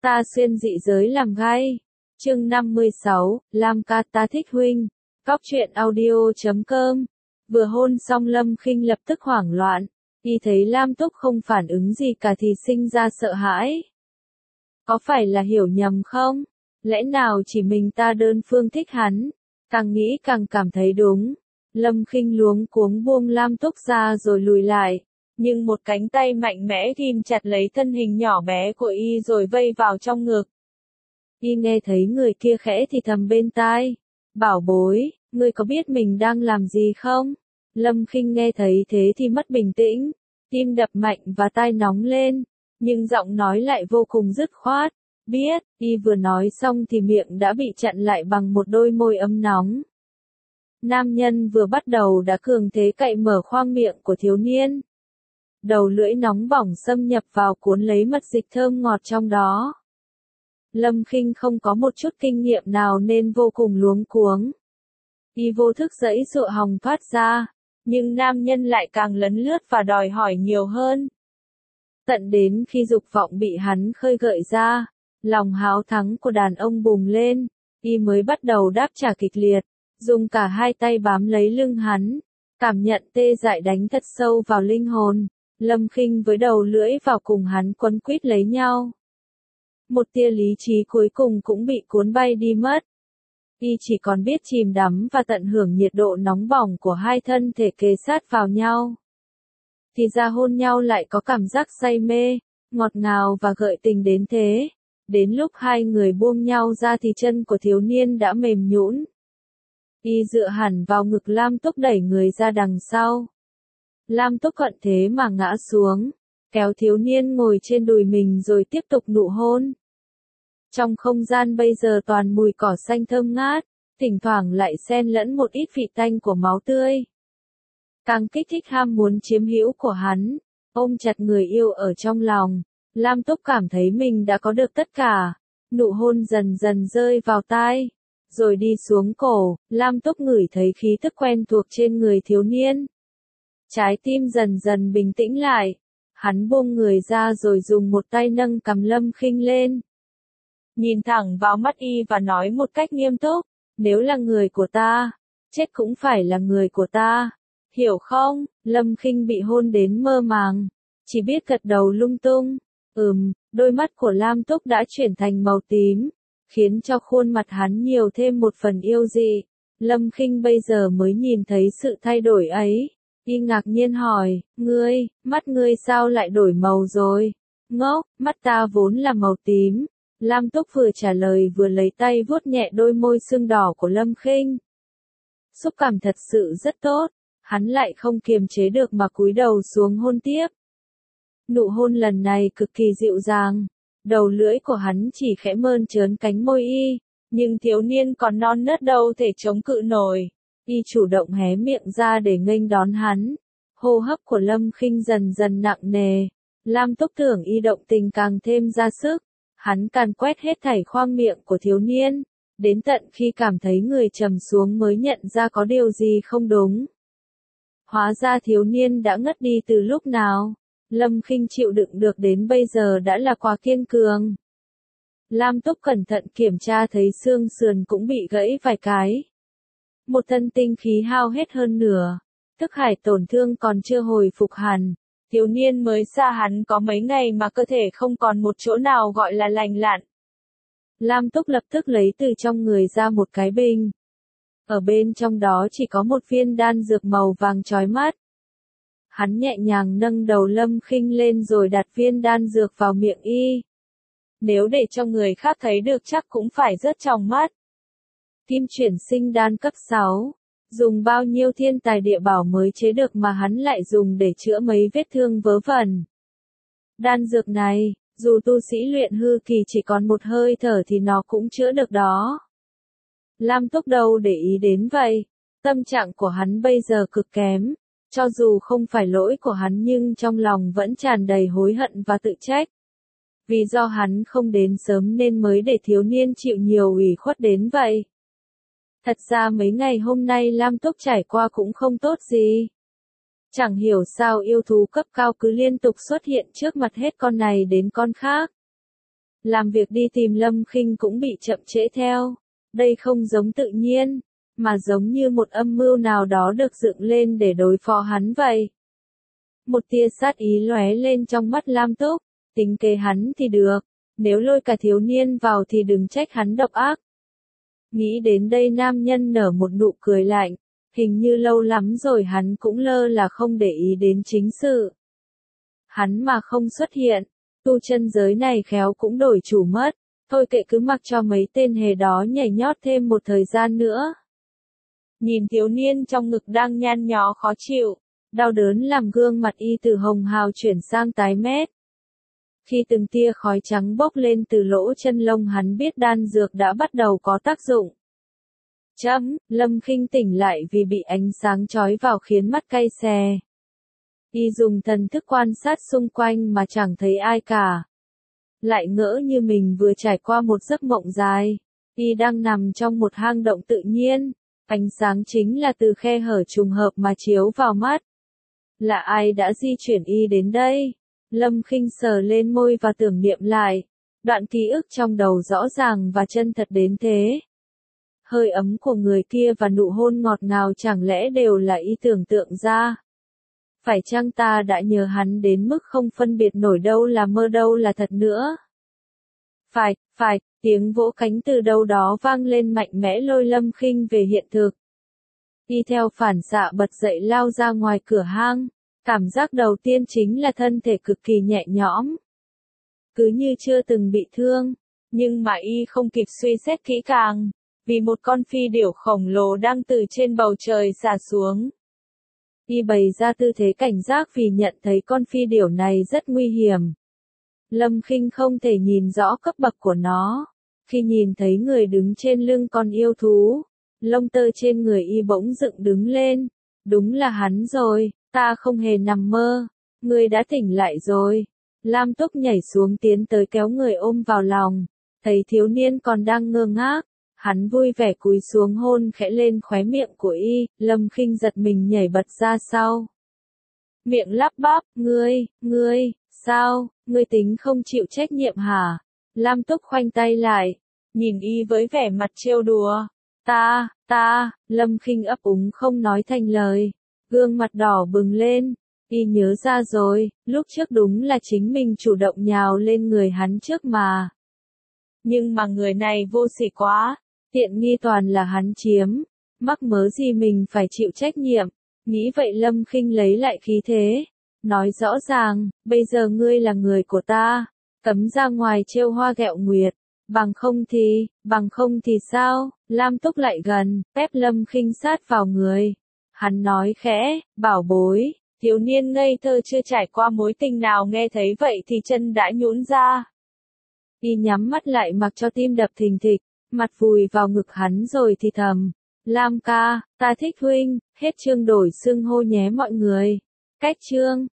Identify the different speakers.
Speaker 1: Ta xuyên dị giới làm gay. Chương 56, Lam ca ta thích huynh. Cóc truyện audio.com. Vừa hôn xong Lâm Khinh lập tức hoảng loạn. Y thấy Lam Túc không phản ứng gì cả thì sinh ra sợ hãi. Có phải là hiểu nhầm không? Lẽ nào chỉ mình ta đơn phương thích hắn? Càng nghĩ càng cảm thấy đúng. Lâm Khinh luống cuống buông Lam Túc ra rồi lùi lại. Nhưng một cánh tay mạnh mẽ ghim chặt lấy thân hình nhỏ bé của y rồi vây vào trong ngực. Y nghe thấy người kia khẽ thì thầm bên tai. Bảo bối, ngươi có biết mình đang làm gì không? Lâm Khinh nghe thấy thế thì mất bình tĩnh. Tim đập mạnh và tai nóng lên. Nhưng giọng nói lại vô cùng dứt khoát. Biết, y vừa nói xong thì miệng đã bị chặn lại bằng một đôi môi ấm nóng. Nam nhân vừa bắt đầu đã cường thế cậy mở khoang miệng của thiếu niên. Đầu lưỡi nóng bỏng xâm nhập vào cuốn lấy mật dịch thơm ngọt trong đó. Lâm Khinh không có một chút kinh nghiệm nào nên vô cùng luống cuống. Y vô thức giãy giụa hòng thoát ra, nhưng nam nhân lại càng lấn lướt và đòi hỏi nhiều hơn. Tận đến khi dục vọng bị hắn khơi gợi ra, lòng háo thắng của đàn ông bùng lên, y mới bắt đầu đáp trả kịch liệt, dùng cả hai tay bám lấy lưng hắn, cảm nhận tê dại đánh thật sâu vào linh hồn. Lâm Khinh với đầu lưỡi vào cùng hắn quấn quýt lấy nhau. Một tia lý trí cuối cùng cũng bị cuốn bay đi mất. Y chỉ còn biết chìm đắm và tận hưởng nhiệt độ nóng bỏng của hai thân thể kề sát vào nhau. Thì ra hôn nhau lại có cảm giác say mê, ngọt ngào và gợi tình đến thế. Đến lúc hai người buông nhau ra thì chân của thiếu niên đã mềm nhũn. Y dựa hẳn vào ngực Lam Túc đẩy người ra đằng sau. Lam Túc thuận thế mà ngã xuống, kéo thiếu niên ngồi trên đùi mình rồi tiếp tục nụ hôn. Trong không gian bây giờ toàn mùi cỏ xanh thơm ngát, thỉnh thoảng lại xen lẫn một ít vị tanh của máu tươi. Càng kích thích ham muốn chiếm hữu của hắn, ôm chặt người yêu ở trong lòng, Lam Túc cảm thấy mình đã có được tất cả. Nụ hôn dần dần rơi vào tai, rồi đi xuống cổ, Lam Túc ngửi thấy khí tức quen thuộc trên người thiếu niên. Trái tim dần dần bình tĩnh lại, hắn buông người ra rồi dùng một tay nâng cằm Lâm Khinh lên. Nhìn thẳng vào mắt y và nói một cách nghiêm túc, nếu là người của ta, chết cũng phải là người của ta, hiểu không? Lâm Khinh bị hôn đến mơ màng, chỉ biết gật đầu lung tung. Đôi mắt của Lam Túc đã chuyển thành màu tím, khiến cho khuôn mặt hắn nhiều thêm một phần yêu dị. Lâm Khinh bây giờ mới nhìn thấy sự thay đổi ấy. Y ngạc nhiên hỏi, mắt ngươi sao lại đổi màu rồi? Ngốc, mắt ta vốn là màu tím. Lam Túc vừa trả lời vừa lấy tay vuốt nhẹ đôi môi sưng đỏ của Lâm Khinh. Xúc cảm thật sự rất tốt, hắn lại không kiềm chế được mà cúi đầu xuống hôn tiếp. Nụ hôn lần này cực kỳ dịu dàng, đầu lưỡi của hắn chỉ khẽ mơn trớn cánh môi y, nhưng thiếu niên còn non nớt đâu thể chống cự nổi. Y chủ động hé miệng ra để nghênh đón hắn. Hô hấp của Lâm Khinh dần dần nặng nề. Lam Túc tưởng y động tình càng thêm ra sức. Hắn càn quét hết thảy khoang miệng của thiếu niên. Đến tận khi cảm thấy người trầm xuống mới nhận ra có điều gì không đúng. Hóa ra thiếu niên đã ngất đi từ lúc nào. Lâm Khinh chịu đựng được đến bây giờ đã là quá kiên cường. Lam Túc cẩn thận kiểm tra thấy xương sườn cũng bị gãy vài cái. Một thân tinh khí hao hết hơn nửa, thức hải tổn thương còn chưa hồi phục hẳn. Thiếu niên mới xa hắn có mấy ngày mà cơ thể không còn một chỗ nào gọi là lành lặn. Lam Túc lập tức lấy từ trong người ra một cái bình. Ở bên trong đó chỉ có một viên đan dược màu vàng chói mắt. Hắn nhẹ nhàng nâng đầu Lâm Khinh lên rồi đặt viên đan dược vào miệng y. Nếu để cho người khác thấy được chắc cũng phải rớt trong mắt. Kim chuyển sinh đan cấp 6, dùng bao nhiêu thiên tài địa bảo mới chế được mà hắn lại dùng để chữa mấy vết thương vớ vẩn. Đan dược này, dù tu sĩ luyện hư kỳ chỉ còn một hơi thở thì nó cũng chữa được đó. Lam Túc đâu để ý đến vậy, tâm trạng của hắn bây giờ cực kém, cho dù không phải lỗi của hắn nhưng trong lòng vẫn tràn đầy hối hận và tự trách. Vì do hắn không đến sớm nên mới để thiếu niên chịu nhiều ủy khuất đến vậy. Thật ra mấy ngày hôm nay Lam Túc trải qua cũng không tốt gì. Chẳng hiểu sao yêu thú cấp cao cứ liên tục xuất hiện trước mặt hết con này đến con khác. Làm việc đi tìm Lâm Khinh cũng bị chậm trễ theo. Đây không giống tự nhiên, mà giống như một âm mưu nào đó được dựng lên để đối phó hắn vậy. Một tia sát ý lóe lên trong mắt Lam Túc, tính kế hắn thì được, nếu lôi cả thiếu niên vào thì đừng trách hắn độc ác. Nghĩ đến đây nam nhân nở một nụ cười lạnh, hình như lâu lắm rồi hắn cũng lơ là không để ý đến chính sự. Hắn mà không xuất hiện, tu chân giới này khéo cũng đổi chủ mất, thôi kệ cứ mặc cho mấy tên hề đó nhảy nhót thêm một thời gian nữa. Nhìn thiếu niên trong ngực đang nhăn nhó khó chịu, đau đớn làm gương mặt y từ hồng hào chuyển sang tái mét. Khi từng tia khói trắng bốc lên từ lỗ chân lông hắn biết đan dược đã bắt đầu có tác dụng. Lâm Khinh tỉnh lại vì bị ánh sáng chói vào khiến mắt cay xè. Y dùng thần thức quan sát xung quanh mà chẳng thấy ai cả. Lại ngỡ như mình vừa trải qua một giấc mộng dài. Y đang nằm trong một hang động tự nhiên. Ánh sáng chính là từ khe hở trùng hợp mà chiếu vào mắt. Là ai đã di chuyển y đến đây? Lâm Khinh sờ lên môi và tưởng niệm lại. Đoạn ký ức trong đầu rõ ràng và chân thật đến thế. Hơi ấm của người kia và nụ hôn ngọt ngào chẳng lẽ đều là y tưởng tượng ra? Phải chăng ta đã nhớ hắn đến mức không phân biệt nổi đâu là mơ đâu là thật nữa? Phải, tiếng vỗ cánh từ đâu đó vang lên mạnh mẽ lôi Lâm Khinh về hiện thực. Y theo phản xạ bật dậy lao ra ngoài cửa hang, cảm giác đầu tiên chính là thân thể cực kỳ nhẹ nhõm. Cứ như chưa từng bị thương, nhưng mà y không kịp suy xét kỹ càng, vì một con phi điểu khổng lồ đang từ trên bầu trời xả xuống. Y bày ra tư thế cảnh giác vì nhận thấy con phi điểu này rất nguy hiểm. Lâm Khinh không thể nhìn rõ cấp bậc của nó. Khi nhìn thấy người đứng trên lưng con yêu thú, lông tơ trên người y bỗng dựng đứng lên. Đúng là hắn rồi, ta không hề nằm mơ. Ngươi đã tỉnh lại rồi. Lam Túc nhảy xuống tiến tới kéo người ôm vào lòng. Thấy thiếu niên còn đang ngơ ngác. Hắn vui vẻ cúi xuống hôn khẽ lên khóe miệng của y, Lâm Khinh giật mình nhảy bật ra sau. Miệng lắp bắp, ngươi, sao, ngươi tính không chịu trách nhiệm hả? Lam Túc khoanh tay lại, nhìn y với vẻ mặt trêu đùa. Lâm Khinh ấp úng không nói thành lời, gương mặt đỏ bừng lên. Y nhớ ra rồi, lúc trước đúng là chính mình chủ động nhào lên người hắn trước mà. Nhưng mà người này vô sỉ quá. Tiện nghi toàn là hắn chiếm, mắc mớ gì mình phải chịu trách nhiệm. Nghĩ vậy Lâm Khinh lấy lại khí thế, nói rõ ràng, bây giờ ngươi là người của ta, cấm ra ngoài trêu hoa ghẹo nguyệt, bằng không thì sao? Lam Túc lại gần, ép Lâm Khinh sát vào người. Hắn nói khẽ, bảo bối, thiếu niên ngây thơ chưa trải qua mối tình nào nghe thấy vậy thì chân đã nhũn ra. Y nhắm mắt lại mặc cho tim đập thình thịch. Mặt vùi vào ngực hắn rồi thì thầm. Lam ca, ta thích huynh, hết chương đổi xưng hô nhé mọi người. Cách chương.